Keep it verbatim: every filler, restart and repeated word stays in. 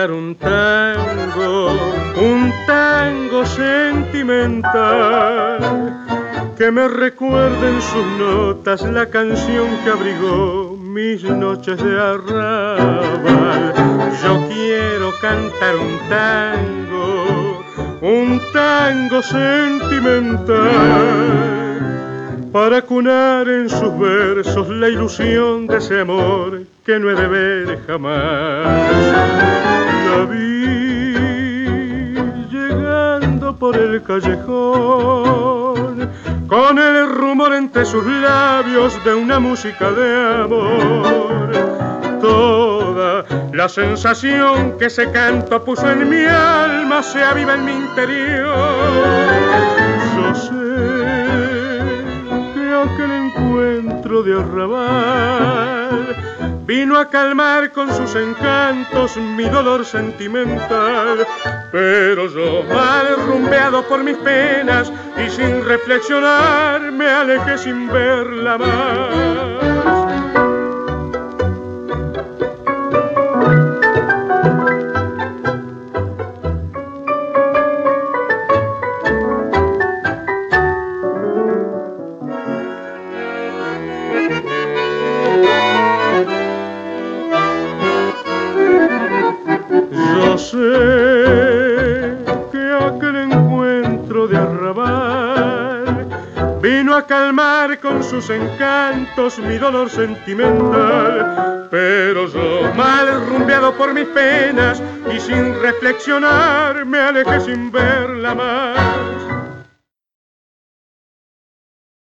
cantar un tango, un tango sentimental, que me recuerde en sus notas la canción que abrigó mis noches de arrabal. Yo quiero cantar un tango, un tango sentimental, para cunar en sus versos la ilusión de ese amor que no he de ver jamás. La vi llegando por el callejón, con el rumor entre sus labios de una música de amor. Toda la sensación que ese canto puso en mi alma se aviva en mi interior. Yo sé que aquel encuentro de arrabal vino a calmar con sus encantos mi dolor sentimental, pero yo, mal rumbeado por mis penas y sin reflexionar, me alejé sin verla más. Yo sé que aquel encuentro de arrabal vino a calmar con sus encantos mi dolor sentimental, pero yo, mal rumbeado por mis penas y sin reflexionar, me alejé sin verla más.